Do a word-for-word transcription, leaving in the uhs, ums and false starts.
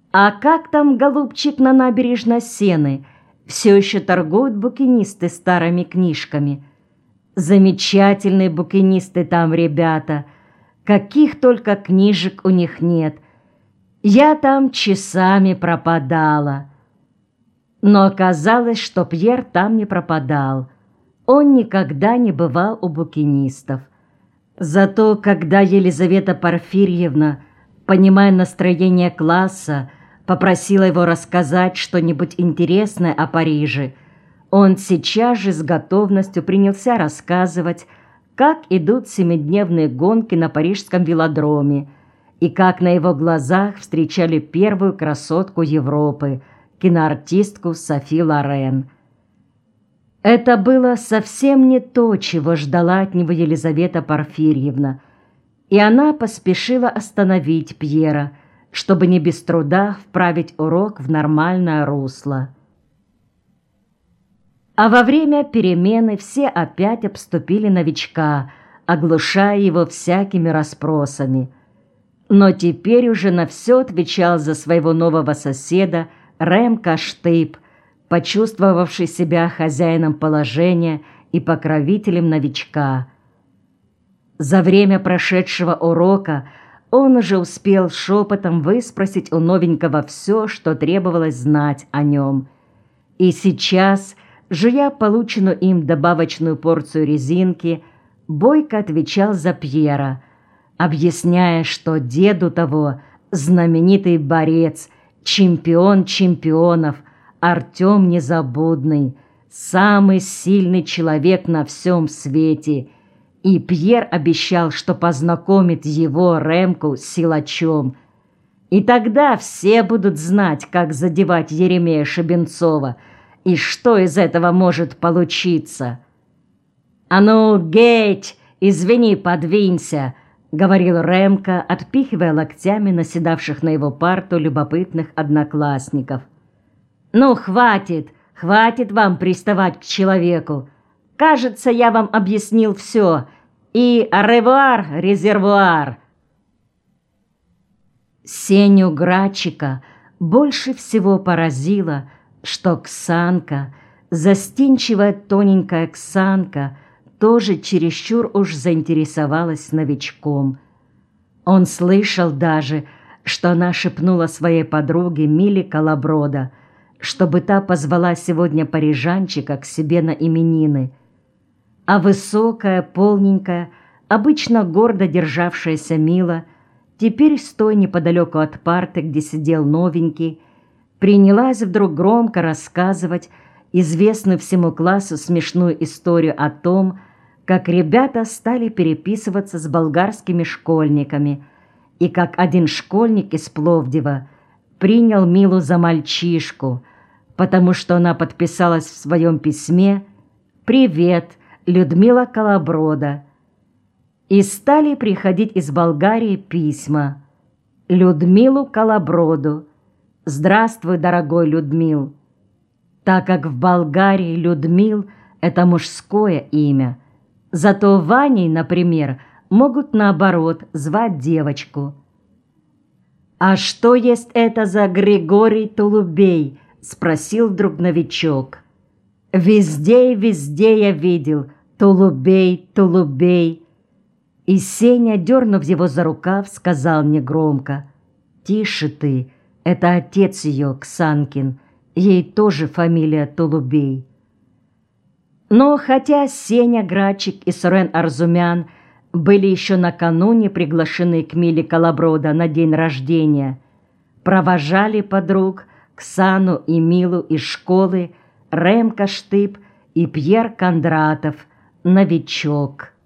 А как там, голубчик, на набережной Сены? Все еще торгуют букинисты старыми книжками. Замечательные букинисты там ребята. Каких только книжек у них нет. Я там часами пропадала. Но оказалось, что Пьер там не пропадал. Он никогда не бывал у букинистов. Зато когда Елизавета Порфирьевна, понимая настроение класса, попросила его рассказать что-нибудь интересное о Париже, он сейчас же с готовностью принялся рассказывать, как идут семидневные гонки на парижском велодроме и как на его глазах встречали первую красотку Европы, киноартистку Софи Лорен. Это было совсем не то, чего ждала от него Елизавета Порфирьевна, и она поспешила остановить Пьера, чтобы не без труда вправить урок в нормальное русло. А во время перемены все опять обступили новичка, оглушая его всякими расспросами. Но теперь уже на все отвечал за своего нового соседа Рем Каштыб, почувствовавший себя хозяином положения и покровителем новичка. За время прошедшего урока он уже успел шепотом выспросить у новенького все, что требовалось знать о нем. И сейчас, жуя полученную им добавочную порцию резинки, бойко отвечал за Пьера, объясняя, что деду того знаменитый борец, чемпион чемпионов, Артем Незабудный, самый сильный человек на всем свете, и Пьер обещал, что познакомит его, Ремку, с силачом. И тогда все будут знать, как задевать Еремея Шебенцова, и что из этого может получиться. «А ну, Геть, извини, подвинься», — говорил Ремка, отпихивая локтями наседавших на его парту любопытных одноклассников. «Ну, хватит, хватит вам приставать к человеку. Кажется, я вам объяснил все. И аревуар, резервуар». Сеню Грачика больше всего поразило, что Ксанка, застенчивая тоненькая Ксанка, тоже чересчур уж заинтересовалась новичком. Он слышал даже, что она шепнула своей подруге Миле Колоброда, чтобы та позвала сегодня парижанчика к себе на именины. А высокая, полненькая, обычно гордо державшаяся Мила, теперь, стоя неподалеку от парты, где сидел новенький, принялась вдруг громко рассказывать известную всему классу смешную историю о том, как ребята стали переписываться с болгарскими школьниками, и как один школьник из Пловдива принял Милу за мальчишку, потому что она подписалась в своем письме «Привет, Людмила Колоброда». И стали приходить из Болгарии письма «Людмилу Колоброду. Здравствуй, дорогой Людмил». Так как в Болгарии Людмил – это мужское имя, зато Ваней, например, могут наоборот звать девочку. «А что есть это за Григорий Тулубей?» – спросил вдруг новичок. «Везде и везде я видел Тулубей, Тулубей». И Сеня, дернув его за рукав, сказал негромко: «Тише ты, это отец ее, Ксанкин, ей тоже фамилия Тулубей». Но хотя Сеня Грачик и Сурен Арзумян были еще накануне приглашены к Миле Колоброда на день рождения, провожали подруг Ксану и Милу из школы Рем Каштыб и Пьер Кондратов, новичок.